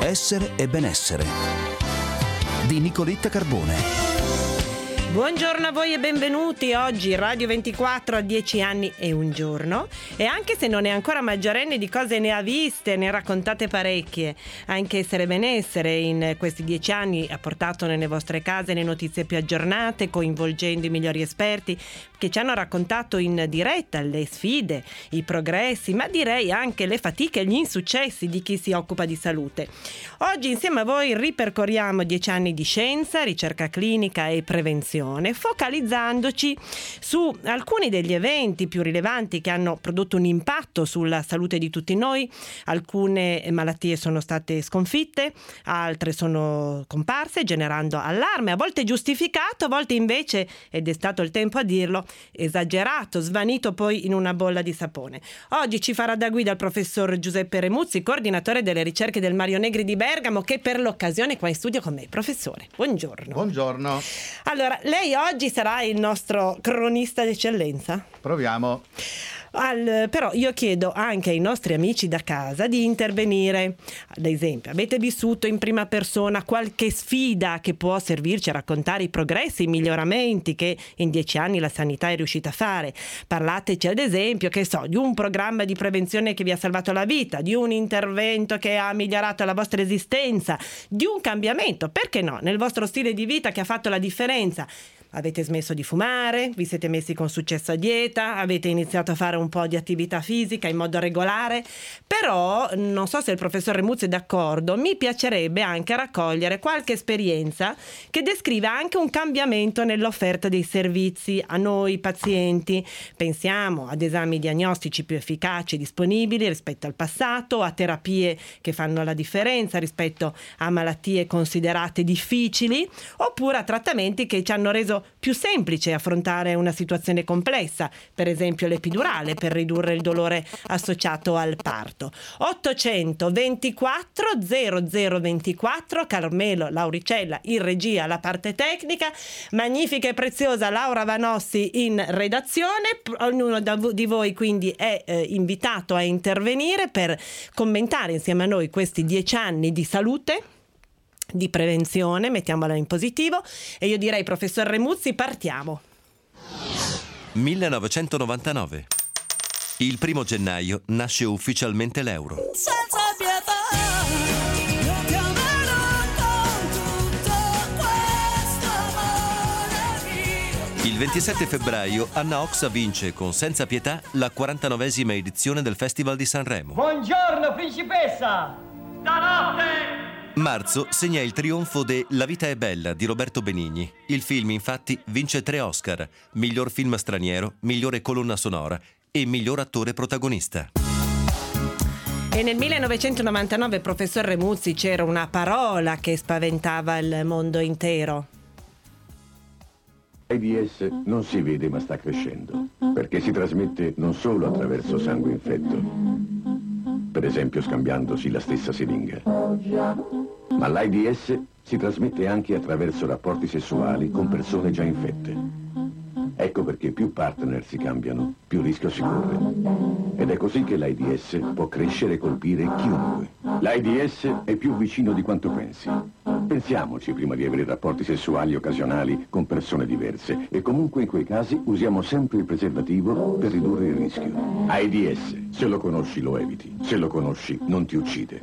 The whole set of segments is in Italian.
Essere e benessere di Nicoletta Carbone. Buongiorno a voi e benvenuti. Oggi Radio 24 a 10 anni e un giorno, e anche se non è ancora maggiorenne di cose ne ha viste, ne ha raccontate parecchie. Anche Essere e Benessere in questi 10 anni ha portato nelle vostre case le notizie più aggiornate, coinvolgendo i migliori esperti che ci hanno raccontato in diretta le sfide, i progressi, ma direi anche le fatiche e gli insuccessi di chi si occupa di salute. Oggi insieme a voi ripercorriamo 10 anni di scienza, ricerca clinica e prevenzione, focalizzandoci su alcuni degli eventi più rilevanti che hanno prodotto un impatto sulla salute di tutti noi. Alcune malattie sono state sconfitte, altre sono comparse, generando allarme, a volte giustificato, a volte invece, ed è stato il tempo a dirlo, esagerato, svanito poi in una bolla di sapone. Oggi ci farà da guida il professor Giuseppe Remuzzi, coordinatore delle ricerche del Mario Negri di Bergamo, che per l'occasione è qua in studio con me. Professore, buongiorno. Buongiorno. Allora, lei oggi sarà il nostro cronista d'eccellenza? Proviamo. Però io chiedo anche ai nostri amici da casa di intervenire. Ad esempio, avete vissuto in prima persona qualche sfida che può servirci a raccontare i progressi, i miglioramenti che in 10 anni la sanità è riuscita a fare? Parlateci ad esempio, di un programma di prevenzione che vi ha salvato la vita, di un intervento che ha migliorato la vostra esistenza, di un cambiamento, perché no, nel vostro stile di vita che ha fatto la differenza. Avete smesso di fumare, vi siete messi con successo a dieta, avete iniziato a fare un po' di attività fisica in modo regolare. Però, non so se il professor Remuzzi è d'accordo, mi piacerebbe anche raccogliere qualche esperienza che descriva anche un cambiamento nell'offerta dei servizi a noi pazienti. Pensiamo ad esami diagnostici più efficaci e disponibili rispetto al passato, a terapie che fanno la differenza rispetto a malattie considerate difficili, oppure a trattamenti che ci hanno reso più semplice affrontare una situazione complessa, per esempio l'epidurale per ridurre il dolore associato al parto. 824 0024, Carmelo Lauricella in regia, la parte tecnica, magnifica e preziosa Laura Vanossi in redazione. Ognuno di voi quindi è invitato a intervenire per commentare insieme a noi questi 10 anni di salute, di prevenzione, mettiamola in positivo. E io direi, professor Remuzzi, partiamo. 1999. Il 1° gennaio nasce ufficialmente l'euro. Senza pietà, io ti amerò con tutto questo amore mio. Il 27 febbraio Anna Oxa vince con Senza pietà la 49esima edizione del Festival di Sanremo. Buongiorno principessa! Stanotte! Marzo segna il trionfo de La vita è bella di Roberto Benigni. Il film infatti vince 3 Oscar: miglior film straniero, migliore colonna sonora e miglior attore protagonista. E nel 1999, professor Remuzzi, c'era una parola che spaventava il mondo intero. L'AIDS non si vede ma sta crescendo, perché si trasmette non solo attraverso sangue infetto, per esempio scambiandosi la stessa siringa, ma l'AIDS si trasmette anche attraverso rapporti sessuali con persone già infette. Ecco perché più partner si cambiano, più rischio si corre. Ed è così che l'AIDS può crescere e colpire chiunque. L'AIDS è più vicino di quanto pensi. Pensiamoci prima di avere rapporti sessuali occasionali con persone diverse, e comunque in quei casi usiamo sempre il preservativo per ridurre il rischio. AIDS, se lo conosci lo eviti, se lo conosci non ti uccide.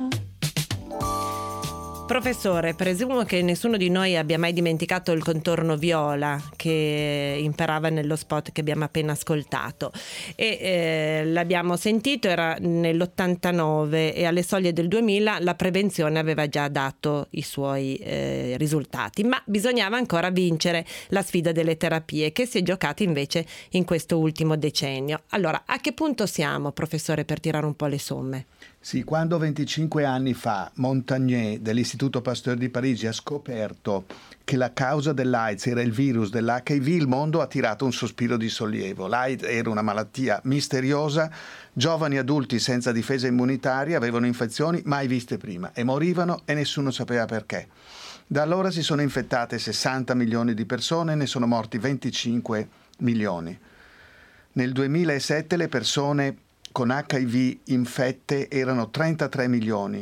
Professore, presumo che nessuno di noi abbia mai dimenticato il contorno viola che imperava nello spot che abbiamo appena ascoltato, e l'abbiamo sentito, era nell'89, e alle soglie del 2000 la prevenzione aveva già dato i suoi risultati, ma bisognava ancora vincere la sfida delle terapie, che si è giocata invece in questo ultimo decennio. Allora, a che punto siamo, professore, per tirare un po' le somme? Sì, quando 25 anni fa Montagnier dell'Istituto Pasteur di Parigi ha scoperto che la causa dell'AIDS era il virus dell'HIV, il mondo ha tirato un sospiro di sollievo. L'AIDS era una malattia misteriosa, giovani adulti senza difesa immunitaria avevano infezioni mai viste prima e morivano e nessuno sapeva perché. Da allora si sono infettate 60 milioni di persone e ne sono morti 25 milioni. Nel 2007 le persone con HIV infette erano 33 milioni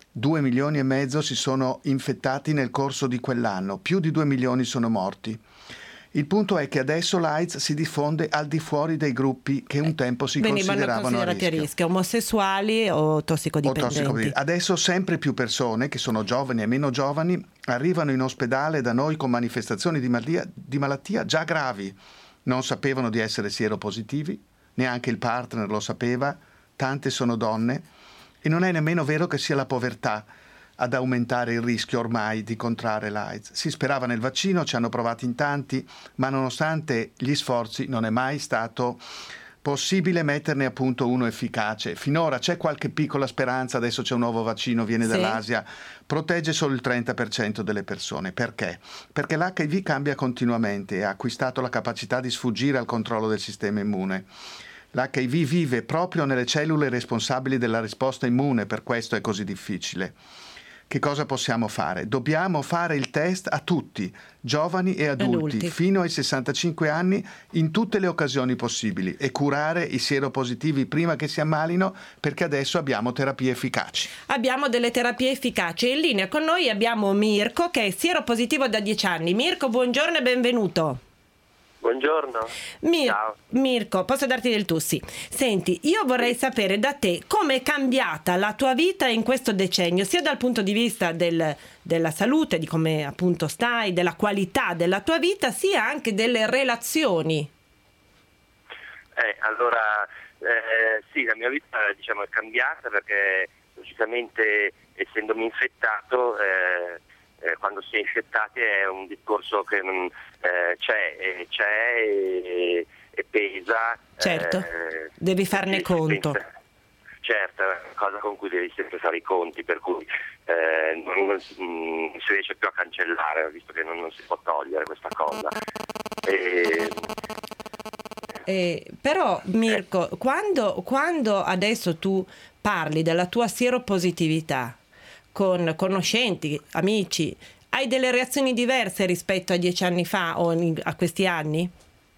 2 milioni e mezzo si sono infettati nel corso di quell'anno, più di 2 milioni sono morti. Il punto è che adesso l'AIDS si diffonde al di fuori dei gruppi che un tempo si consideravano considerati a rischio. Omosessuali o tossicodipendenti. Adesso sempre più persone, che sono giovani e meno giovani, arrivano in ospedale da noi con manifestazioni di malattia già gravi. Non sapevano di essere sieropositivi, neanche il partner lo sapeva, tante sono donne, e non è nemmeno vero che sia la povertà ad aumentare il rischio ormai di contrarre l'AIDS. Si sperava nel vaccino, ci hanno provato in tanti, ma nonostante gli sforzi non è mai stato possibile metterne appunto uno efficace. Finora c'è qualche piccola speranza, adesso c'è un nuovo vaccino, viene dall'Asia, protegge solo il 30% delle persone. Perché? Perché l'HIV cambia continuamente e ha acquistato la capacità di sfuggire al controllo del sistema immune. L'HIV vive proprio nelle cellule responsabili della risposta immune, per questo è così difficile. Che cosa possiamo fare? Dobbiamo fare il test a tutti, giovani e adulti, fino ai 65 anni, in tutte le occasioni possibili, e curare i sieropositivi prima che si ammalino, perché adesso abbiamo terapie efficaci. Abbiamo delle terapie efficaci. In linea con noi abbiamo Mirko, che è sieropositivo da 10 anni. Mirko, buongiorno e benvenuto. Buongiorno. Ciao. Mirko, posso darti del tu? Sì. Senti, io vorrei sapere da te come è cambiata la tua vita in questo decennio, sia dal punto di vista della salute, di come appunto stai, della qualità della tua vita, sia anche delle relazioni. Sì, la mia vita diciamo è cambiata perché logicamente essendomi infettato quando si è infettati è un discorso che non c'è e pesa. Certo, devi farne conto. Certo, è una cosa con cui devi sempre fare i conti, per cui non si riesce più a cancellare, visto che non si può togliere questa cosa. Però Mirko, quando adesso tu parli della tua sieropositività con conoscenti, amici, hai delle reazioni diverse rispetto a 10 anni fa o a questi anni?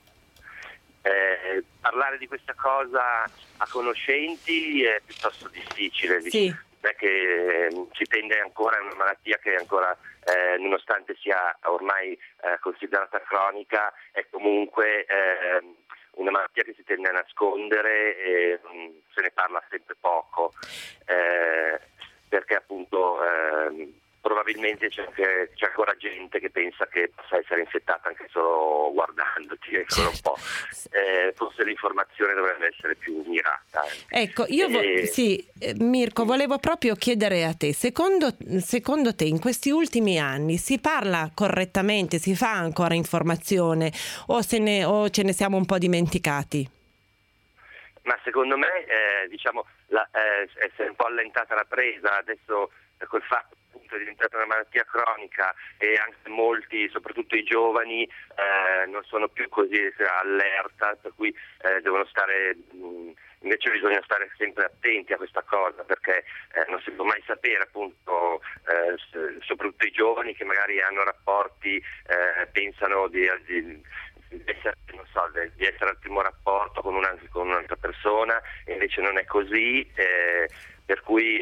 Parlare di questa cosa a conoscenti è piuttosto difficile. Sì. Perché si tende ancora a una malattia che ancora, nonostante sia ormai considerata cronica, è comunque una malattia che si tende a nascondere e se ne parla sempre poco, perché appunto probabilmente c'è ancora gente che pensa che possa essere infettata anche solo guardandoti, ecco, un po'. Forse l'informazione dovrebbe essere più mirata. Ecco, Mirko, volevo proprio chiedere a te, secondo te in questi ultimi anni si parla correttamente, si fa ancora informazione o ce ne siamo un po' dimenticati? Ma secondo me è un po' allentata la presa, adesso col fatto appunto è diventata una malattia cronica e anche molti, soprattutto i giovani, non sono più così allerta, per cui devono stare, invece bisogna stare sempre attenti a questa cosa, perché non si può mai sapere appunto, soprattutto i giovani che magari hanno rapporti, pensano di essere al primo rapporto con un'altra persona, e invece non è così, per cui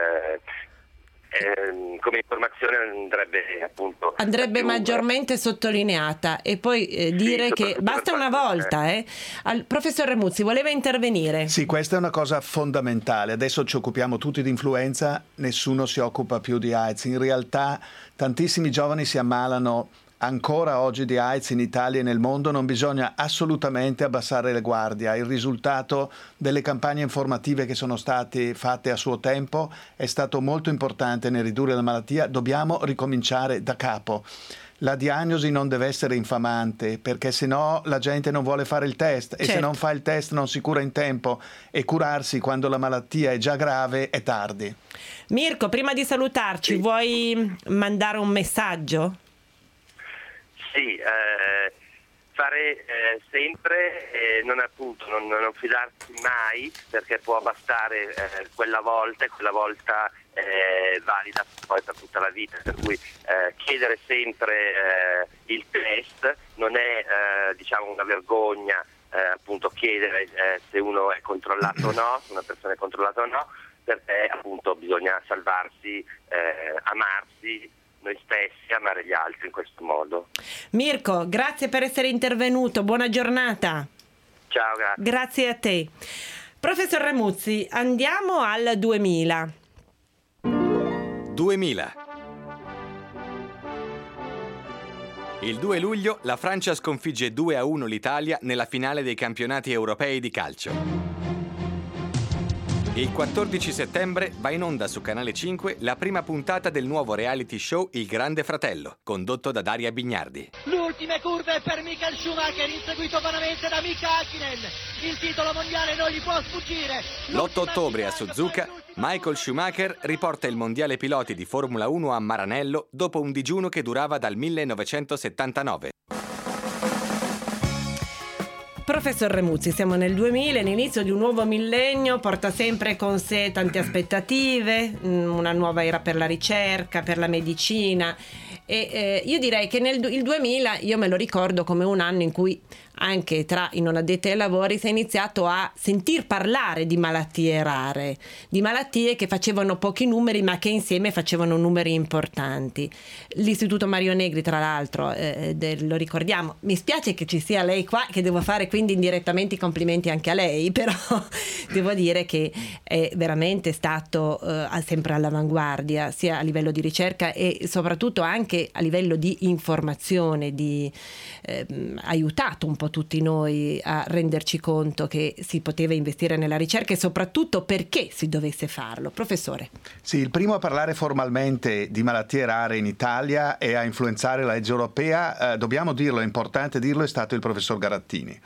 come informazione andrebbe maggiormente sottolineata, e poi dire che basta una volta. Professor Remuzzi voleva intervenire. Sì, questa è una cosa fondamentale. Adesso ci occupiamo tutti di influenza, nessuno si occupa più di AIDS. In realtà tantissimi giovani si ammalano ancora oggi di AIDS in Italia e nel mondo. Non bisogna assolutamente abbassare le guardie. Il risultato delle campagne informative che sono state fatte a suo tempo è stato molto importante nel ridurre la malattia. Dobbiamo ricominciare da capo. La diagnosi non deve essere infamante, perché se no la gente non vuole fare il test, e se non fa il test non si cura in tempo, e curarsi quando la malattia è già grave è tardi. Mirko, prima di salutarci, vuoi mandare un messaggio? Sì, fare sempre, non fidarsi mai, perché può bastare quella volta, e quella volta valida poi per tutta la vita, per cui chiedere sempre il test non è una vergogna, appunto chiedere se uno è controllato o no, se una persona è controllata o no, perché appunto bisogna salvarsi, amarsi noi stessi, amare gli altri in questo modo. Mirko, grazie per essere intervenuto, buona giornata. Ciao, grazie. Grazie a te. Professor Remuzzi, andiamo al 2000. 2000. Il 2 luglio la Francia sconfigge 2-1 l'Italia nella finale dei campionati europei di calcio. Il 14 settembre va in onda su Canale 5 la prima puntata del nuovo reality show Il Grande Fratello, condotto da Daria Bignardi. L'ultima curva è per Michael Schumacher, inseguito vanamente da Mika Hakkinen. Il titolo mondiale non gli può sfuggire. L'8 ottobre a Suzuka, Michael Schumacher riporta il mondiale piloti di Formula 1 a Maranello dopo un digiuno che durava dal 1979. Professor Remuzzi, siamo nel 2000, l'inizio di un nuovo millennio porta sempre con sé tante aspettative, una nuova era per la ricerca, per la medicina e io direi che il 2000 io me lo ricordo come un anno in cui anche tra i non addetti ai lavori si è iniziato a sentir parlare di malattie rare, di malattie che facevano pochi numeri ma che insieme facevano numeri importanti. L'Istituto Mario Negri, tra l'altro, lo ricordiamo. Mi spiace che ci sia lei qua, che devo fare quindi indirettamente i complimenti anche a lei, però devo dire che è veramente stato sempre all'avanguardia, sia a livello di ricerca e soprattutto anche a livello di informazione, di aiutato un po' tutti noi a renderci conto che si poteva investire nella ricerca e soprattutto perché si dovesse farlo. Professore. Sì, il primo a parlare formalmente di malattie rare in Italia e a influenzare la legge europea, dobbiamo dirlo, è importante dirlo, è stato il professor Garattini.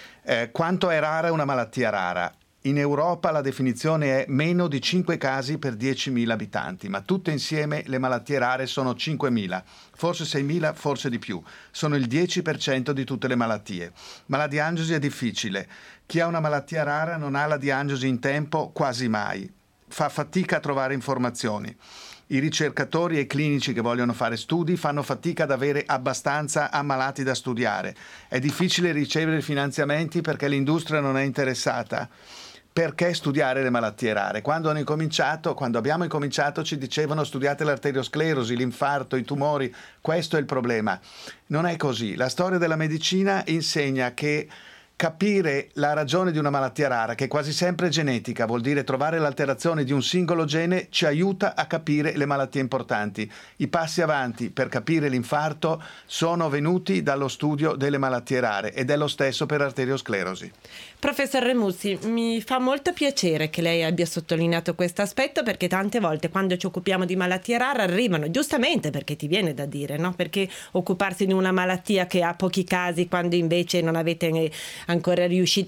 Quanto è rara una malattia rara? In Europa la definizione è meno di 5 casi per 10.000 abitanti, ma tutte insieme le malattie rare sono 5.000, forse 6.000, forse di più. Sono il 10% di tutte le malattie. Ma la diagnosi è difficile. Chi ha una malattia rara non ha la diagnosi in tempo quasi mai. Fa fatica a trovare informazioni. I ricercatori e i clinici che vogliono fare studi fanno fatica ad avere abbastanza ammalati da studiare. È difficile ricevere finanziamenti perché l'industria non è interessata. Perché studiare le malattie rare? Quando abbiamo incominciato ci dicevano studiate l'arteriosclerosi, l'infarto, i tumori, questo è il problema. Non è così. La storia della medicina insegna che capire la ragione di una malattia rara, che è quasi sempre genetica, vuol dire trovare l'alterazione di un singolo gene, ci aiuta a capire le malattie importanti. I passi avanti per capire l'infarto sono venuti dallo studio delle malattie rare ed è lo stesso per arteriosclerosi. Professor Remuzzi, mi fa molto piacere che lei abbia sottolineato questo aspetto, perché tante volte quando ci occupiamo di malattie rare arrivano, giustamente, perché ti viene da dire, no? Perché occuparsi di una malattia che ha pochi casi quando invece non siete ancora riusciti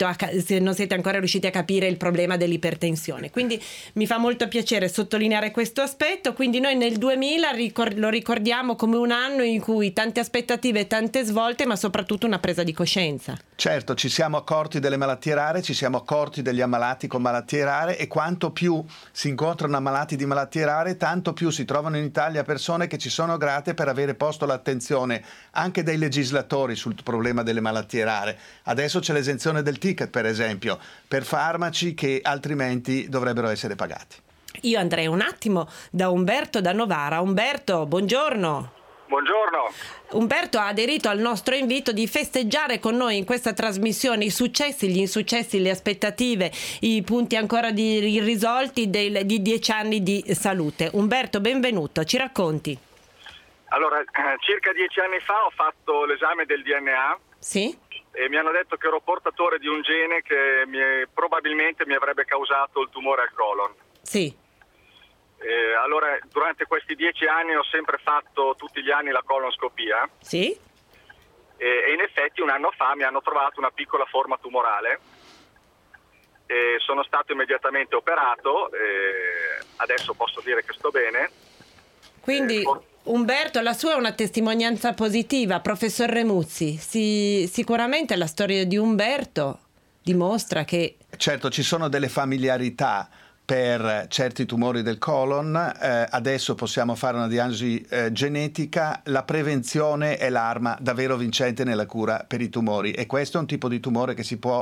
a capire il problema dell'ipertensione. Quindi mi fa molto piacere sottolineare questo aspetto. Quindi noi nel 2000 lo ricordiamo come un anno in cui tante aspettative, tante svolte, ma soprattutto una presa di coscienza. Certo, ci siamo accorti delle malattie rare, ci siamo accorti degli ammalati con malattie rare e quanto più si incontrano ammalati di malattie rare, tanto più si trovano in Italia persone che ci sono grate per avere posto l'attenzione anche dei legislatori sul problema delle malattie rare. Adesso c'è l'esenzione del ticket, per esempio, per farmaci che altrimenti dovrebbero essere pagati. Io andrei un attimo da Umberto da Novara. Umberto, buongiorno. Buongiorno. Umberto ha aderito al nostro invito di festeggiare con noi in questa trasmissione i successi, gli insuccessi, le aspettative, i punti ancora irrisolti di 10 anni di salute. Umberto, benvenuto, ci racconti? Allora, circa 10 anni fa ho fatto l'esame del DNA. Sì? E mi hanno detto che ero portatore di un gene che probabilmente mi avrebbe causato il tumore al colon. Sì. Allora, durante questi 10 anni ho sempre fatto tutti gli anni la colonscopia. Sì. E in effetti un anno fa mi hanno trovato una piccola forma tumorale. Sono stato immediatamente operato. Adesso posso dire che sto bene. Quindi Umberto, la sua è una testimonianza positiva. Professor Remuzzi, sicuramente la storia di Umberto dimostra che... Certo, ci sono delle familiarità per certi tumori del colon, adesso possiamo fare una diagnosi genetica, la prevenzione è l'arma davvero vincente nella cura per i tumori e questo è un tipo di tumore che si può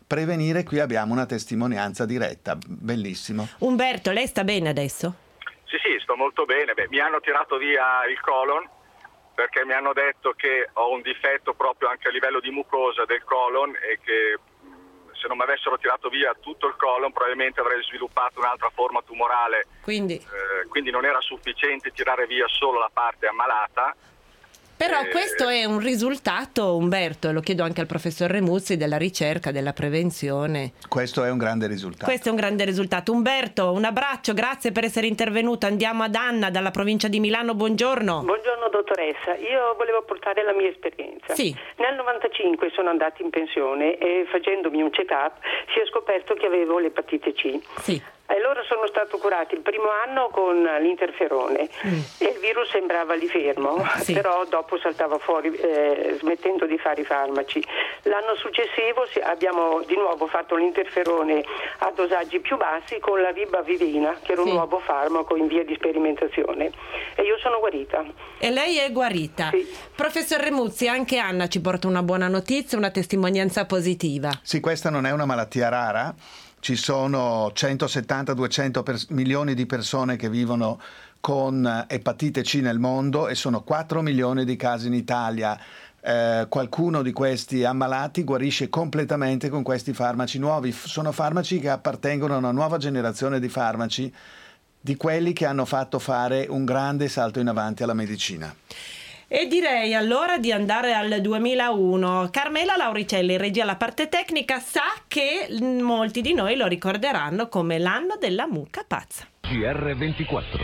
prevenire. Qui abbiamo una testimonianza diretta, bellissimo. Umberto, lei sta bene adesso? Sì, sto molto bene. Mi hanno tirato via il colon perché mi hanno detto che ho un difetto proprio anche a livello di mucosa del colon e che se non mi avessero tirato via tutto il colon probabilmente avrei sviluppato un'altra forma tumorale. Quindi non era sufficiente tirare via solo la parte ammalata. Però questo è un risultato, Umberto, e lo chiedo anche al professor Remuzzi, della ricerca, della prevenzione. Questo è un grande risultato. Questo è un grande risultato. Umberto, un abbraccio, grazie per essere intervenuto. Andiamo ad Anna dalla provincia di Milano, buongiorno. Buongiorno dottoressa, io volevo portare la mia esperienza. Sì. Nel 95 sono andata in pensione e facendomi un check-up si è scoperto che avevo l'epatite C. Sì. E allora sono stato curato il primo anno con l'interferone e il virus sembrava lì fermo, però dopo saltava fuori smettendo di fare i farmaci. L'anno successivo abbiamo di nuovo fatto l'interferone a dosaggi più bassi con la ribavivina, che era un nuovo farmaco in via di sperimentazione, e io sono guarita. E lei è guarita? Sì. Professor Remuzzi, anche Anna ci porta una buona notizia, una testimonianza positiva. Sì, questa non è una malattia rara. Ci sono 170-200 milioni di persone che vivono con epatite C nel mondo e sono 4 milioni di casi in Italia. Qualcuno di questi ammalati guarisce completamente con questi farmaci nuovi. Sono farmaci che appartengono a una nuova generazione di farmaci, di quelli che hanno fatto fare un grande salto in avanti alla medicina. E direi allora di andare al 2001. Carmela Lauricelli, in regia alla parte tecnica, sa che molti di noi lo ricorderanno come l'anno della mucca pazza. GR24.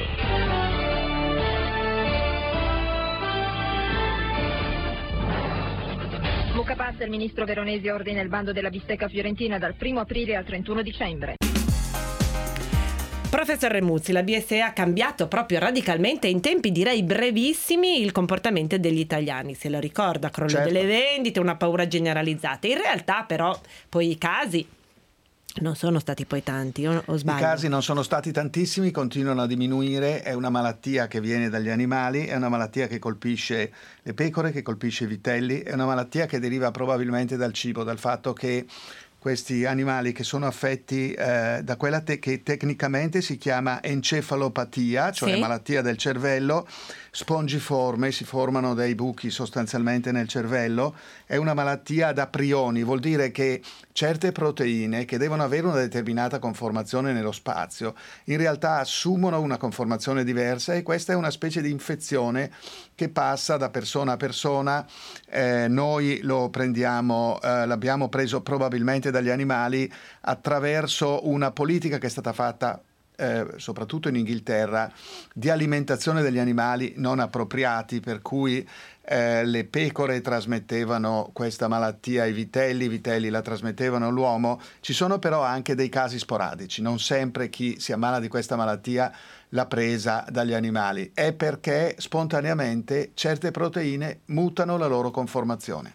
Mucca pazza, il ministro Veronesi ordina il bando della bistecca fiorentina dal 1 aprile al 31 dicembre. Professor Remuzzi, la BSE ha cambiato proprio radicalmente in tempi direi brevissimi il comportamento degli italiani, se lo ricorda, crollo delle vendite, una paura generalizzata. In realtà però poi i casi non sono stati poi tanti, o sbaglio? I casi non sono stati tantissimi, continuano a diminuire, è una malattia che viene dagli animali, è una malattia che colpisce le pecore, che colpisce i vitelli, è una malattia che deriva probabilmente dal cibo, dal fatto che questi animali che sono affetti da quella che tecnicamente si chiama encefalopatia, cioè malattia del cervello, spongiforme, si formano dei buchi sostanzialmente nel cervello, è una malattia ad aprioni, vuol dire che certe proteine che devono avere una determinata conformazione nello spazio, in realtà assumono una conformazione diversa e questa è una specie di infezione che passa da persona a persona. Noi lo prendiamo, l'abbiamo preso probabilmente dagli animali attraverso una politica che è stata fatta soprattutto in Inghilterra di alimentazione degli animali non appropriati, per cui le pecore trasmettevano questa malattia ai vitelli, i vitelli la trasmettevano all'uomo. Ci sono però anche dei casi sporadici, non sempre chi si ammala di questa malattia l'ha presa dagli animali, è perché spontaneamente certe proteine mutano la loro conformazione.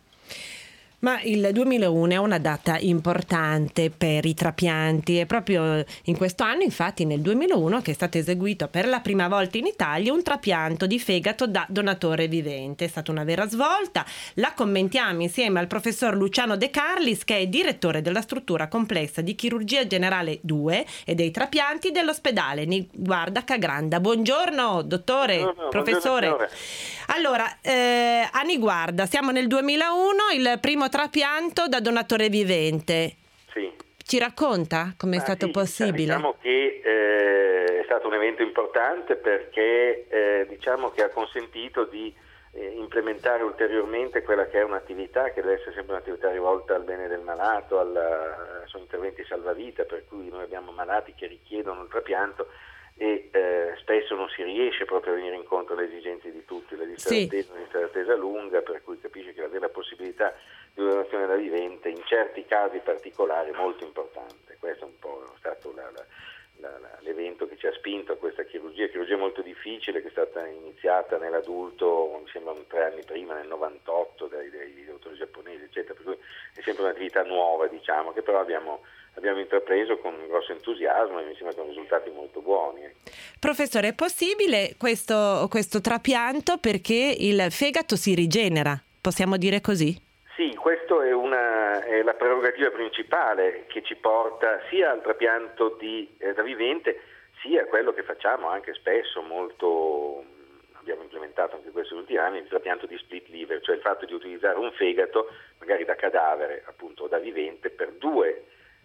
Ma il 2001 è una data importante per i trapianti, e proprio in questo anno, infatti nel 2001, che è stato eseguito per la prima volta in Italia un trapianto di fegato da donatore vivente. È stata una vera svolta, la commentiamo insieme al professor Luciano De Carlis, che è direttore della struttura complessa di chirurgia generale 2 e dei trapianti dell'ospedale Niguarda Cagranda. Buongiorno dottore, professore. Buongiorno. Allora, a Niguarda, siamo nel 2001, il primo trapianto da donatore vivente. Sì. Ci racconta come è stato possibile? Diciamo che è stato un evento importante perché diciamo che ha consentito di implementare ulteriormente quella che è un'attività che deve essere sempre un'attività rivolta al bene del malato, sono interventi salvavita, per cui noi abbiamo malati che richiedono il trapianto e spesso non si riesce proprio a venire incontro alle esigenze di tutti, la lista d'attesa lunga, per cui capisce che avere la possibilità di una donazione da vivente in certi casi particolari è molto importante. Questo è un po' stato l'evento che ci ha spinto a questa chirurgia molto difficile, che è stata iniziata nell'adulto, mi sembra 3 anni prima, nel 98, dai dottori giapponesi, eccetera, per cui è sempre un'attività nuova, diciamo, che però abbiamo intrapreso con un grosso entusiasmo e mi sembra con risultati molto buoni. Professore, è possibile questo trapianto perché il fegato si rigenera, possiamo dire così? Sì, questo è una la prerogativa principale che ci porta sia al trapianto da vivente, sia a quello che facciamo anche spesso, molto abbiamo implementato anche questi ultimi anni, il trapianto di split liver, cioè il fatto di utilizzare un fegato magari da cadavere, appunto, da vivente per due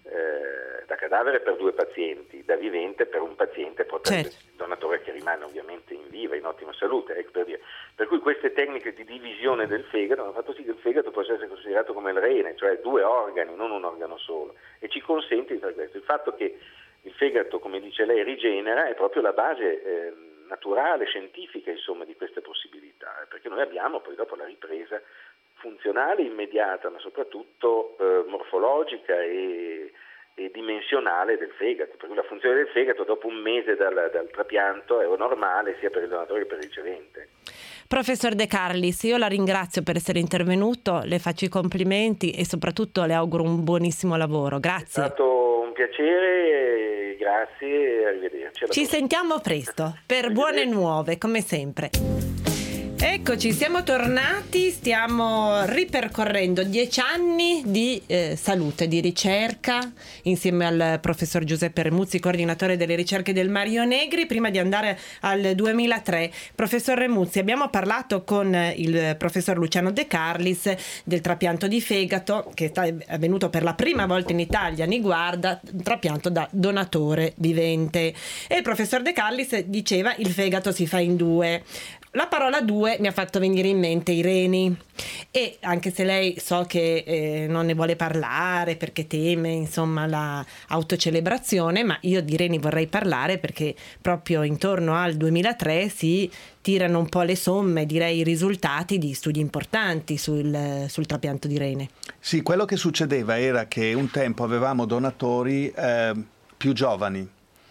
pazienti, da vivente per un paziente, potrebbe il donatore che rimane ovviamente in viva, in ottima salute, ecco per dire. Per cui queste tecniche di divisione del fegato hanno fatto sì che il fegato possa essere considerato come il rene, cioè 2 organi, non un organo solo, e ci consente di fare questo. Il fatto che il fegato, come dice lei, rigenera è proprio la base naturale, scientifica, insomma, di queste possibilità, perché noi abbiamo poi dopo la ripresa funzionale immediata, ma soprattutto morfologica e dimensionale del fegato, per cui la funzione del fegato dopo un mese dal trapianto è normale sia per il donatore che per il ricevente. Professor De Carlis, io la ringrazio per essere intervenuto, le faccio i complimenti e soprattutto le auguro un buonissimo lavoro. Grazie. È stato un piacere, grazie e arrivederci. Ci sentiamo presto per buone nuove, come sempre. Eccoci, siamo tornati, stiamo ripercorrendo 10 anni di salute, di ricerca, insieme al professor Giuseppe Remuzzi, coordinatore delle ricerche del Mario Negri. Prima di andare al 2003, professor Remuzzi, abbiamo parlato con il professor Luciano De Carlis del trapianto di fegato, che è avvenuto per la prima volta in Italia, Niguarda, trapianto da donatore vivente. E il professor De Carlis diceva il fegato si fa in 2. La parola 2 mi ha fatto venire in mente i reni, e anche se lei so che non ne vuole parlare perché teme insomma la autocelebrazione, ma io di reni vorrei parlare perché proprio intorno al 2003 si tirano un po' le somme, direi i risultati di studi importanti sul trapianto di rene. Sì, quello che succedeva era che un tempo avevamo donatori più giovani,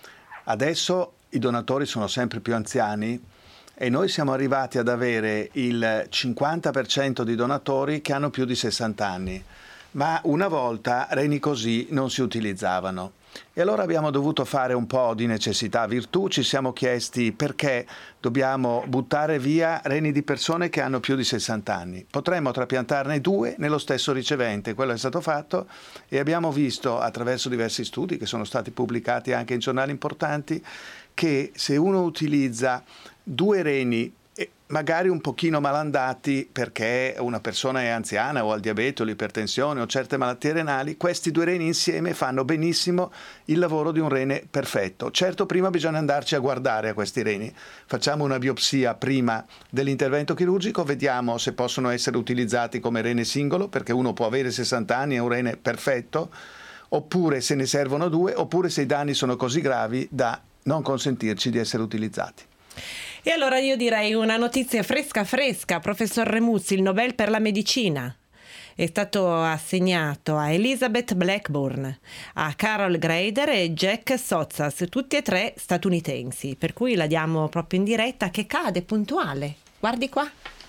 adesso i donatori sono sempre più anziani, e noi siamo arrivati ad avere il 50% di donatori che hanno più di 60 anni, ma una volta reni così non si utilizzavano. E allora abbiamo dovuto fare un po' di necessità virtù, ci siamo chiesti perché dobbiamo buttare via reni di persone che hanno più di 60 anni. Potremmo trapiantarne 2 nello stesso ricevente, quello è stato fatto, e abbiamo visto attraverso diversi studi che sono stati pubblicati anche in giornali importanti che se uno utilizza 2 reni magari un pochino malandati perché una persona è anziana o ha il diabete o l'ipertensione o certe malattie renali, questi 2 reni insieme fanno benissimo il lavoro di un rene perfetto. Certo, prima bisogna andarci a guardare a questi reni, facciamo una biopsia prima dell'intervento chirurgico, vediamo se possono essere utilizzati come rene singolo, perché uno può avere 60 anni e un rene perfetto, oppure se ne servono 2, oppure se i danni sono così gravi da non consentirci di essere utilizzati. E allora io direi una notizia fresca, professor Remuzzi, il Nobel per la medicina è stato assegnato a Elizabeth Blackburn, a Carol Greider e Jack Sotzas, tutti e 3 statunitensi, per cui la diamo proprio in diretta, che cade puntuale. Guardi qua.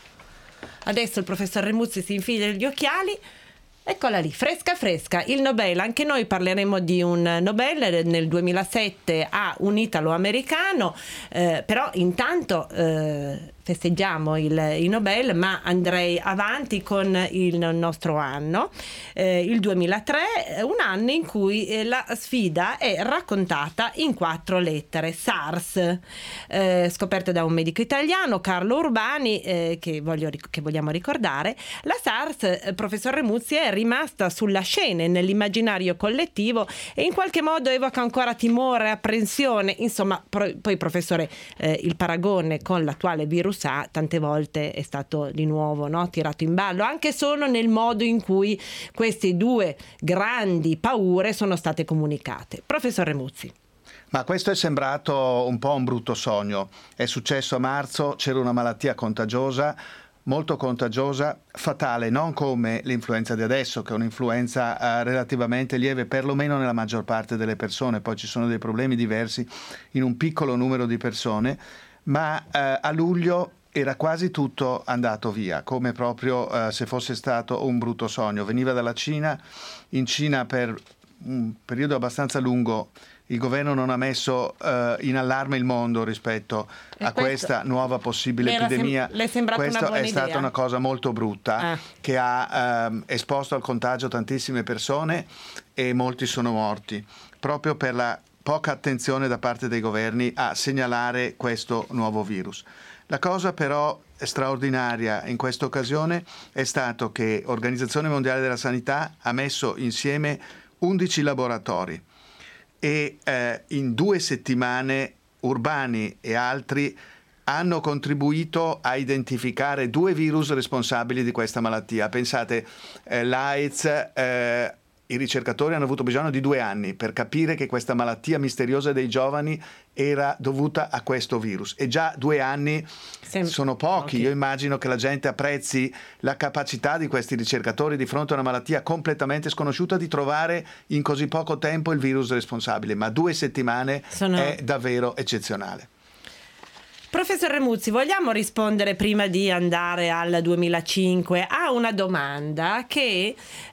Adesso il professor Remuzzi si infila gli occhiali. Eccola lì, fresca, il Nobel. Anche noi parleremo di un Nobel nel 2007 a un italo-americano, però intanto festeggiamo il Nobel, ma andrei avanti con il nostro anno, il 2003, un anno in cui la sfida è raccontata in 4 lettere. SARS, scoperta da un medico italiano, Carlo Urbani, che vogliamo ricordare. La SARS, professor Remuzzi, è rimasta sulla scena nell'immaginario collettivo e in qualche modo evoca ancora timore, apprensione, insomma. Poi professore, il paragone con l'attuale virus A tante volte è stato di nuovo tirato in ballo, anche solo nel modo in cui queste 2 grandi paure sono state comunicate. Professor Remuzzi. Ma questo è sembrato un po' un brutto sogno. È successo a marzo, c'era una malattia contagiosa, molto contagiosa, fatale, non come l'influenza di adesso, che è un'influenza relativamente lieve, perlomeno nella maggior parte delle persone, poi ci sono dei problemi diversi in un piccolo numero di persone, ma a luglio era quasi tutto andato via, come proprio se fosse stato un brutto sogno. Veniva dalla Cina, in Cina per un periodo abbastanza lungo il governo non ha messo in allarme il mondo rispetto a questa nuova possibile epidemia. Le è sembrata una Questa buona è stata idea? una cosa molto brutta che ha esposto al contagio tantissime persone e molti sono morti, proprio per la poca attenzione da parte dei governi a segnalare questo nuovo virus. La cosa però straordinaria in questa occasione è stato che l'Organizzazione Mondiale della Sanità ha messo insieme 11 laboratori e in 2 settimane Urbani e altri hanno contribuito a identificare 2 virus responsabili di questa malattia. Pensate, l'AIDS, i ricercatori hanno avuto bisogno di 2 anni per capire che questa malattia misteriosa dei giovani era dovuta a questo virus, e già 2 anni sono pochi. Io immagino che la gente apprezzi la capacità di questi ricercatori di fronte a una malattia completamente sconosciuta di trovare in così poco tempo il virus responsabile, ma 2 settimane è davvero eccezionale. Professor Remuzzi, vogliamo rispondere prima di andare al 2005 a una domanda che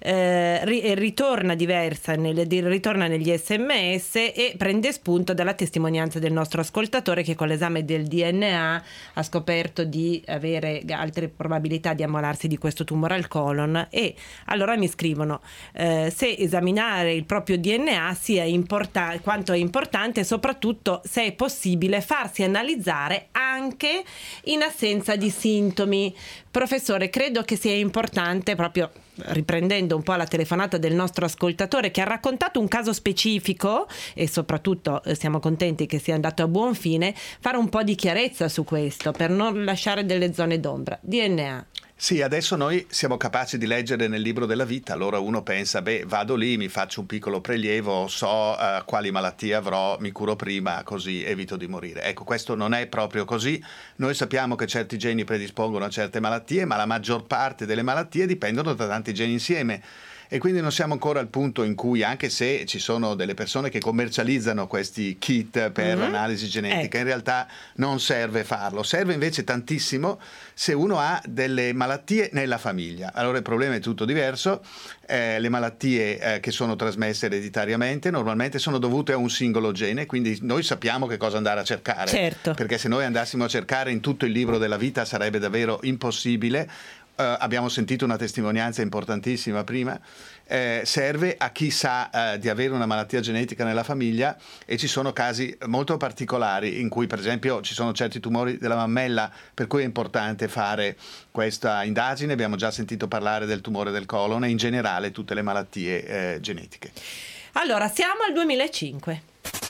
ritorna ritorna negli SMS e prende spunto dalla testimonianza del nostro ascoltatore che con l'esame del DNA ha scoperto di avere altre probabilità di ammalarsi di questo tumore al colon, e allora mi scrivono se esaminare il proprio DNA sia quanto è importante e soprattutto se è possibile farsi analizzare anche in assenza di sintomi. Professore, credo che sia importante, proprio riprendendo un po' la telefonata del nostro ascoltatore che ha raccontato un caso specifico, e soprattutto siamo contenti che sia andato a buon fine, fare un po' di chiarezza su questo per non lasciare delle zone d'ombra. DNA. Sì, adesso noi siamo capaci di leggere nel libro della vita, allora uno pensa, vado lì, mi faccio un piccolo prelievo, so quali malattie avrò, mi curo prima, così evito di morire. Ecco, questo non è proprio così. Noi sappiamo che certi geni predispongono a certe malattie, ma la maggior parte delle malattie dipendono da tanti geni insieme. E quindi non siamo ancora al punto in cui, anche se ci sono delle persone che commercializzano questi kit per l'analisi genetica, in realtà non serve farlo. Serve invece tantissimo se uno ha delle malattie nella famiglia. Allora il problema è tutto diverso. Le malattie che sono trasmesse ereditariamente normalmente sono dovute a un singolo gene, quindi noi sappiamo che cosa andare a cercare. Certo. Perché se noi andassimo a cercare in tutto il libro della vita sarebbe davvero impossibile. Abbiamo sentito una testimonianza importantissima prima. Serve a chi sa di avere una malattia genetica nella famiglia, e ci sono casi molto particolari in cui per esempio ci sono certi tumori della mammella per cui è importante fare questa indagine. Abbiamo già sentito parlare del tumore del colon e in generale tutte le malattie genetiche. Allora siamo al 2005.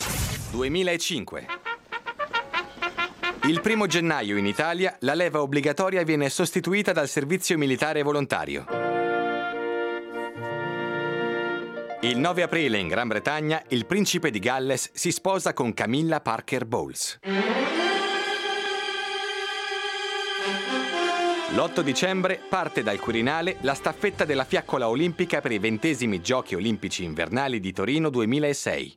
2005. Il 1° gennaio in Italia la leva obbligatoria viene sostituita dal servizio militare volontario. Il 9 aprile in Gran Bretagna il principe di Galles si sposa con Camilla Parker Bowles. L'8 dicembre parte dal Quirinale la staffetta della fiaccola olimpica per i 20esimi Giochi Olimpici Invernali di Torino 2006.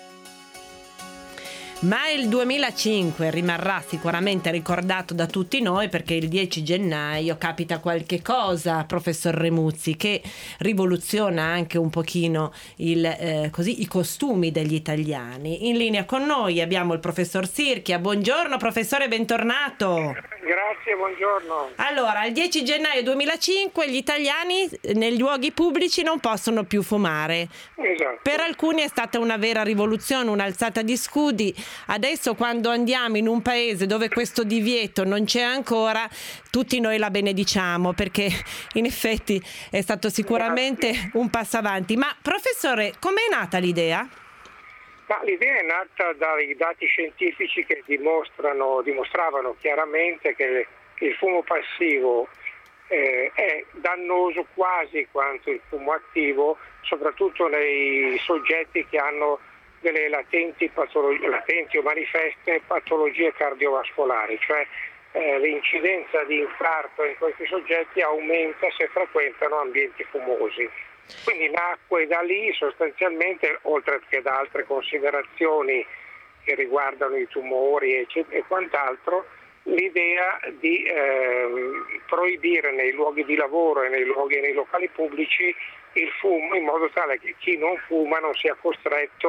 Ma il 2005 rimarrà sicuramente ricordato da tutti noi perché il 10 gennaio capita qualche cosa, professor Remuzzi, che rivoluziona anche un pochino i costumi degli italiani. In linea con noi abbiamo il professor Sirchia. Buongiorno professore, bentornato. Grazie, buongiorno. Allora, il 10 gennaio 2005 gli italiani nei luoghi pubblici non possono più fumare. Esatto. Per alcuni è stata una vera rivoluzione, un'alzata di scudi. Adesso quando andiamo in un paese dove questo divieto non c'è ancora, tutti noi la benediciamo perché in effetti è stato sicuramente un passo avanti. Ma professore, com'è nata l'idea? Ma l'idea è nata dai dati scientifici che dimostravano chiaramente che il fumo passivo è dannoso quasi quanto il fumo attivo, soprattutto nei soggetti che hanno delle latenti o manifeste patologie cardiovascolari, cioè l'incidenza di infarto in questi soggetti aumenta se frequentano ambienti fumosi. Quindi nacque da lì sostanzialmente, oltre che da altre considerazioni che riguardano i tumori e quant'altro, l'idea di proibire nei luoghi di lavoro e nei locali pubblici il fumo, in modo tale che chi non fuma non sia costretto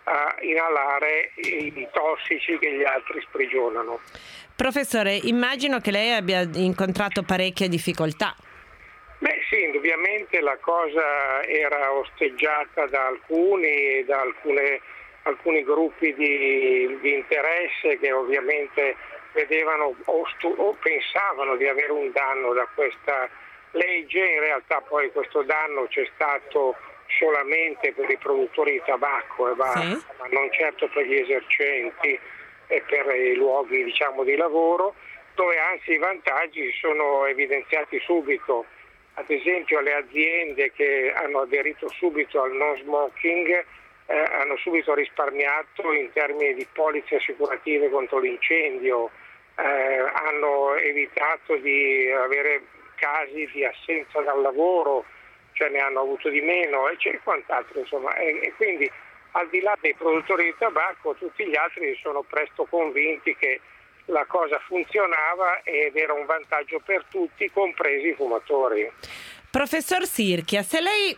a inalare i tossici che gli altri sprigionano. Professore, immagino che lei abbia incontrato parecchie difficoltà. Beh sì, indubbiamente la cosa era osteggiata da alcuni e da alcuni gruppi di interesse che ovviamente vedevano o pensavano di avere un danno da questa legge. In realtà poi questo danno c'è stato solamente per i produttori di tabacco e basta, sì, ma non certo per gli esercenti e per i luoghi di lavoro, dove anzi i vantaggi sono evidenziati subito. Ad esempio le aziende che hanno aderito subito al non smoking hanno subito risparmiato in termini di polizze assicurative contro l'incendio, hanno evitato di avere casi di assenza dal lavoro, cioè ne hanno avuto di meno e c'è quant'altro, insomma, e quindi al di là dei produttori di tabacco tutti gli altri sono presto convinti che la cosa funzionava ed era un vantaggio per tutti, compresi i fumatori. Professor Sirchia, se lei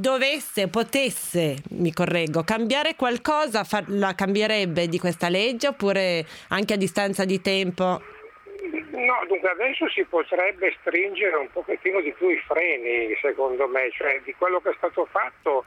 potesse, mi correggo, cambiare qualcosa, la cambierebbe di questa legge oppure anche a distanza di tempo? No, dunque adesso si potrebbe stringere un pochettino di più i freni, secondo me, cioè di quello che è stato fatto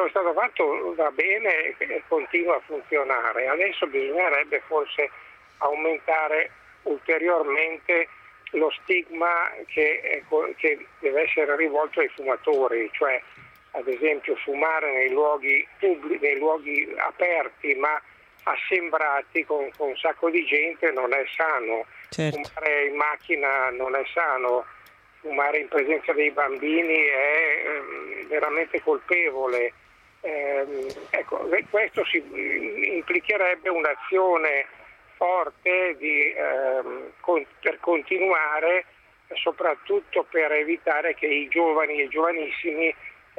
va bene e continua a funzionare. Adesso bisognerebbe forse aumentare ulteriormente lo stigma che deve essere rivolto ai fumatori, cioè ad esempio fumare nei luoghi pubblici, nei luoghi aperti ma assembrati con un sacco di gente non è sano, certo. Fumare in macchina non è sano, fumare in presenza dei bambini è veramente colpevole. Ecco, questo implicherebbe un'azione forte per continuare, soprattutto per evitare che i giovani e i giovanissimi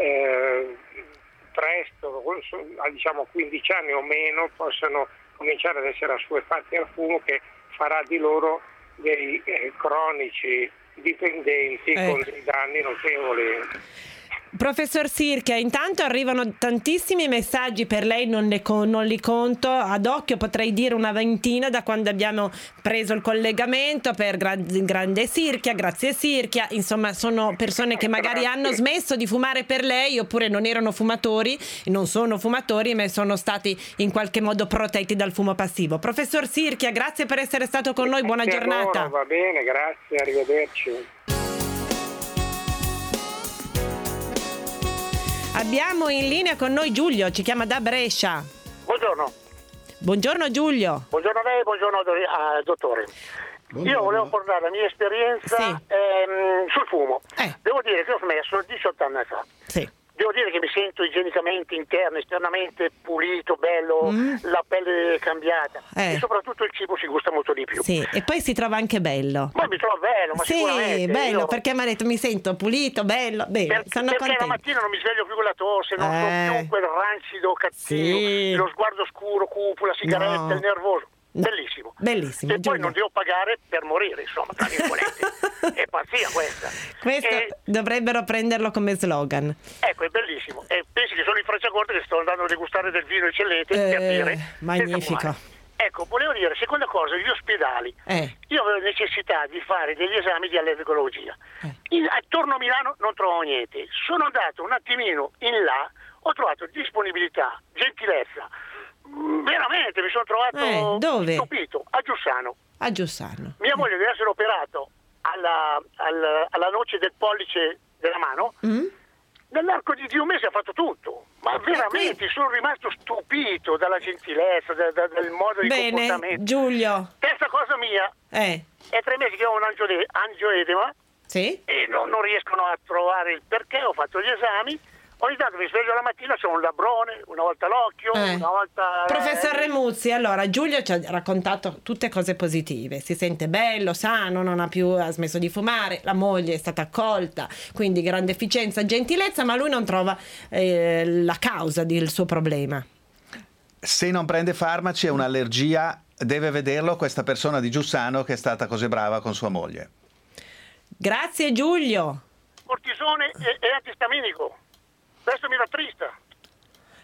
presto, diciamo 15 anni o meno, possano cominciare ad essere assuefatti al fumo, che farà di loro dei cronici dipendenti con dei danni notevoli. Professor Sirchia, intanto arrivano tantissimi messaggi per lei, non li conto, ad occhio potrei dire una ventina da quando abbiamo preso il collegamento per grande Sirchia, grazie Sirchia, insomma sono persone che magari hanno smesso di fumare per lei oppure non erano fumatori, non sono fumatori ma sono stati in qualche modo protetti dal fumo passivo. Professor Sirchia, grazie per essere stato con noi, buona giornata. Va bene, grazie, arrivederci. Abbiamo in linea con noi Giulio, ci chiama da Brescia. Buongiorno. Buongiorno Giulio. Buongiorno a lei, buongiorno al dottore. Buongiorno. Io volevo portare la mia esperienza sul fumo. Devo dire che ho smesso 18 anni fa. Sì. Devo dire che mi sento igienicamente, interno, esternamente pulito, bello, la pelle cambiata e soprattutto il cibo si gusta molto di più. Sì, e poi si trova anche bello. Ma mi trovo bello, ma sicuramente. Sì, bello, perché mi ha detto mi sento pulito, bello, bene, sono perché contenta. la mattina non mi sveglio più con la tosse, non so più quel rancido cattivo, lo sguardo scuro, cupo, la sigaretta, il nervoso. Bellissimo. Bellissimo. E Giulio. poi non devo pagare per morire, insomma, tra virgolette. È pazzia questa. Questo dovrebbero prenderlo come slogan. Ecco, è bellissimo. E pensi che sono in Franciacorta che sto andando a degustare del vino eccellente per dire. Magnifico. Ecco, volevo dire, seconda cosa, gli ospedali. Io avevo necessità di fare degli esami di allergologia. Attorno a Milano non trovavo niente. Sono andato un attimino in là, ho trovato disponibilità, gentilezza. Veramente mi sono trovato stupito a Giussano. A Giussano. Mia moglie deve essere operato alla noce del pollice della mano. Nell'arco di un mese ha fatto tutto. Ma veramente sono rimasto stupito dalla gentilezza, del modo di comportamento. Giulio. Terza cosa mia. È 3 mesi che ho un angioedema. Sì. E non riescono a trovare il perché. Ho fatto gli esami. Ogni tanto mi sveglio la mattina, c'ho un labbrone, una volta l'occhio, una volta... Professor Remuzzi, allora Giulio ci ha raccontato tutte cose positive, si sente bello, sano, ha smesso di fumare, la moglie è stata accolta, quindi grande efficienza, gentilezza, ma lui non trova la causa del suo problema. Se non prende farmaci è un'allergia, deve vederlo questa persona di Giussano che è stata così brava con sua moglie. Grazie Giulio. Cortisone e antistaminico. Questo mi rattrista.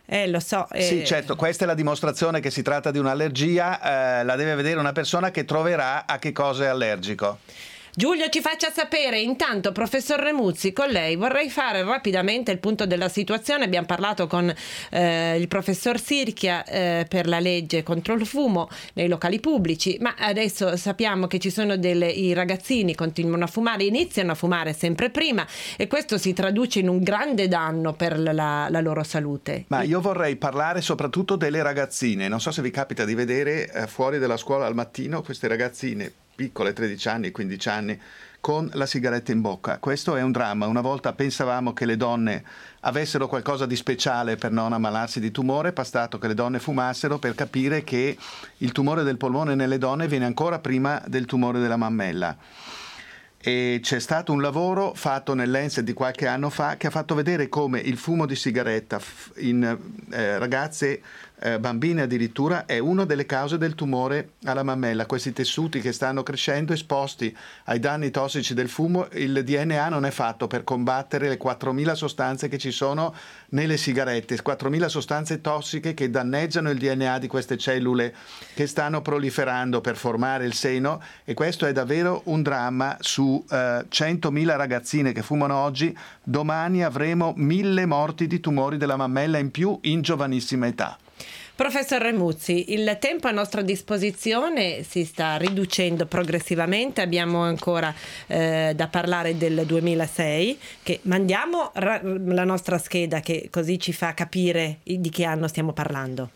Lo so. Sì, certo, questa è la dimostrazione che si tratta di un'allergia, la deve vedere una persona che troverà a che cosa è allergico. Giulio ci faccia sapere. Intanto, professor Remuzzi, con lei vorrei fare rapidamente il punto della situazione. Abbiamo parlato con il professor Sirchia per la legge contro il fumo nei locali pubblici, ma adesso sappiamo che ci sono i ragazzini continuano a fumare, iniziano a fumare sempre prima, e questo si traduce in un grande danno per la loro salute. Ma io vorrei parlare soprattutto delle ragazzine. Non so se vi capita di vedere fuori dalla scuola al mattino queste ragazzine piccole, 13 anni, 15 anni, con la sigaretta in bocca. Questo è un dramma. Una volta pensavamo che le donne avessero qualcosa di speciale per non ammalarsi di tumore, bastato che le donne fumassero per capire che il tumore del polmone nelle donne viene ancora prima del tumore della mammella. E c'è stato un lavoro fatto nell'Lancet di qualche anno fa che ha fatto vedere come il fumo di sigaretta in ragazze, bambine addirittura, è una delle cause del tumore alla mammella. Questi tessuti che stanno crescendo esposti ai danni tossici del fumo, il DNA non è fatto per combattere le 4.000 sostanze che ci sono nelle sigarette, 4.000 sostanze tossiche che danneggiano il DNA di queste cellule che stanno proliferando per formare il seno, e questo è davvero un dramma. Su 100.000 ragazzine che fumano oggi, domani avremo 1.000 morti di tumori della mammella in più in giovanissima età. Professor Remuzzi, il tempo a nostra disposizione si sta riducendo progressivamente, abbiamo ancora da parlare del 2006, che mandiamo la nostra scheda che così ci fa capire di che anno stiamo parlando.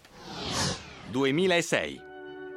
2006.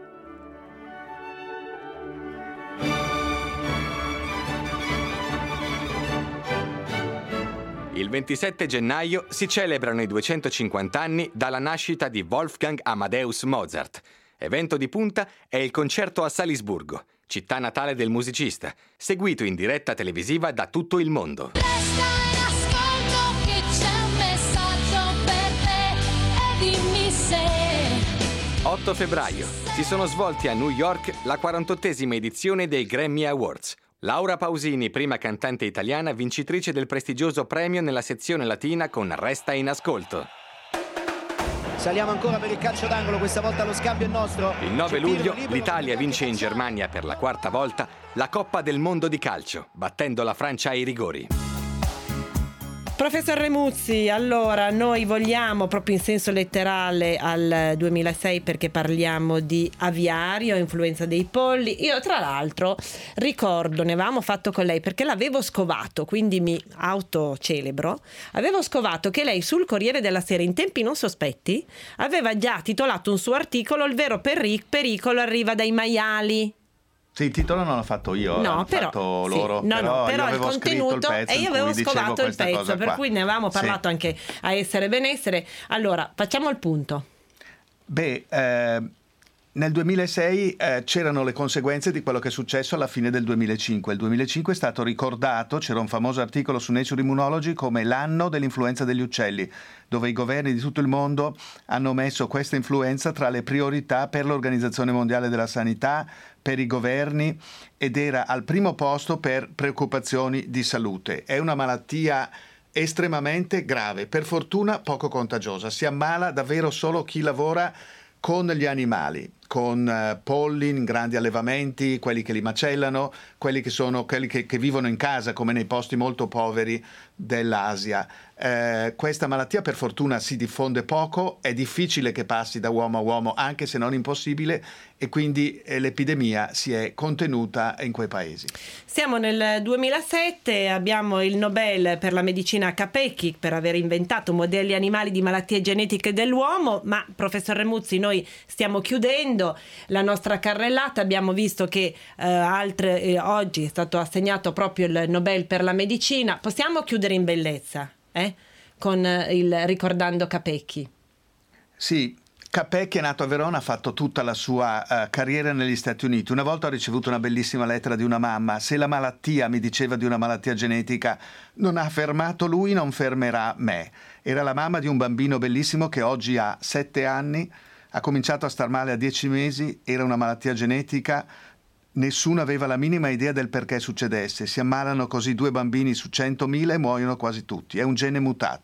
Il 27 gennaio si celebrano i 250 anni dalla nascita di Wolfgang Amadeus Mozart. Evento di punta è il concerto a Salisburgo, città natale del musicista, seguito in diretta televisiva da tutto il mondo. Resta in ascolto che c'è un messaggio per te e dimmi se. 8 febbraio. Si sono svolti a New York la 48esima edizione dei Grammy Awards. Laura Pausini, prima cantante italiana, vincitrice del prestigioso premio nella sezione latina con Resta in ascolto. Saliamo ancora per il calcio d'angolo, questa volta lo scambio è nostro. Il 9 luglio l'Italia vince in Germania per la 4ª volta la Coppa del Mondo di calcio, battendo la Francia ai rigori. Professor Remuzzi, allora noi vogliamo proprio in senso letterale al 2006 perché parliamo di aviario, influenza dei polli. Io tra l'altro ricordo, ne avevamo fatto con lei perché l'avevo scovato, quindi mi autocelebro, avevo scovato che lei sul Corriere della Sera in tempi non sospetti aveva già titolato un suo articolo "Il vero pericolo arriva dai maiali". Sì, il titolo non l'ho fatto io, l'hanno fatto loro, sì, però io il avevo contenuto scritto il pezzo e io avevo scovato il pezzo, per cui ne avevamo parlato anche a Essere Benessere. Allora, facciamo il punto. Nel 2006 c'erano le conseguenze di quello che è successo alla fine del 2005. Il 2005 è stato ricordato, c'era un famoso articolo su Nature Immunology, come l'anno dell'influenza degli uccelli, dove i governi di tutto il mondo hanno messo questa influenza tra le priorità per l'Organizzazione Mondiale della Sanità, per i governi, ed era al primo posto per preoccupazioni di salute. È una malattia estremamente grave, per fortuna poco contagiosa. Si ammala davvero solo chi lavora con gli animali, con polli in grandi allevamenti, quelli che li macellano, quelli che vivono in casa, come nei posti molto poveri dell'Asia. Questa malattia per fortuna si diffonde poco, è difficile che passi da uomo a uomo, anche se non impossibile, e quindi l'epidemia si è contenuta in quei paesi. Siamo nel 2007, abbiamo il Nobel per la medicina a Capecchi per aver inventato modelli animali di malattie genetiche dell'uomo, ma professor Remuzzi, noi stiamo chiudendo la nostra carrellata, abbiamo visto che oggi è stato assegnato proprio il Nobel per la medicina. Possiamo chiudere in bellezza con il ricordando Capecchi? Sì, Capecchi è nato a Verona, ha fatto tutta la sua carriera negli Stati Uniti. Una volta ho ricevuto una bellissima lettera di una mamma: se la malattia, mi diceva, di una malattia genetica non ha fermato lui, non fermerà me. Era la mamma di un bambino bellissimo che oggi ha 7 anni, ha cominciato a star male a 10 mesi, era una malattia genetica. Nessuno aveva la minima idea del perché succedesse. Si ammalano così 2 bambini su 100.000 e muoiono quasi tutti. È un gene mutato.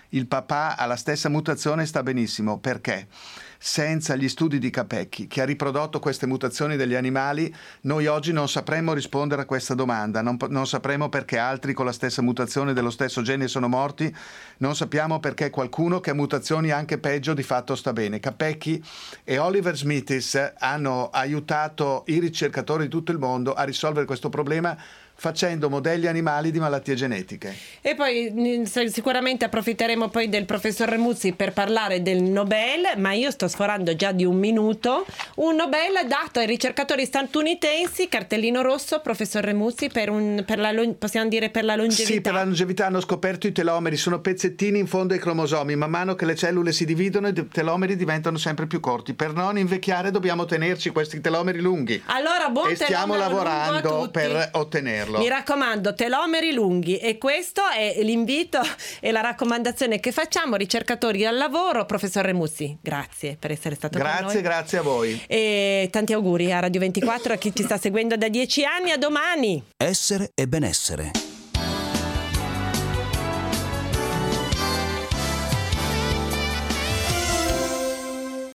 il papà ha la stessa mutazione e sta benissimo. Perché? Senza gli studi di Capecchi, che ha riprodotto queste mutazioni degli animali, noi oggi non sapremmo rispondere a questa domanda, non sapremo perché altri con la stessa mutazione dello stesso gene sono morti, non sappiamo perché qualcuno che ha mutazioni anche peggio di fatto sta bene. Capecchi e Oliver Smithis hanno aiutato i ricercatori di tutto il mondo a risolvere questo problema facendo modelli animali di malattie genetiche. E poi sicuramente approfitteremo poi del professor Remuzzi per parlare del Nobel, ma io sto sforando già di un minuto. Un Nobel dato ai ricercatori statunitensi, cartellino rosso, professor Remuzzi, possiamo dire per la longevità. Sì, per la longevità. Hanno scoperto i telomeri, sono pezzettini in fondo ai cromosomi, man mano che le cellule si dividono i telomeri diventano sempre più corti. Per non invecchiare dobbiamo tenerci questi telomeri lunghi. Allora, buon e stiamo lavorando per ottenerlo. Mi raccomando, telomeri lunghi, e questo è l'invito e la raccomandazione che facciamo, ricercatori al lavoro. Professor Remuzzi, grazie per essere stato con noi. Grazie a voi. E tanti auguri a Radio 24, a chi ci sta seguendo da 10 anni. A domani. Essere e benessere.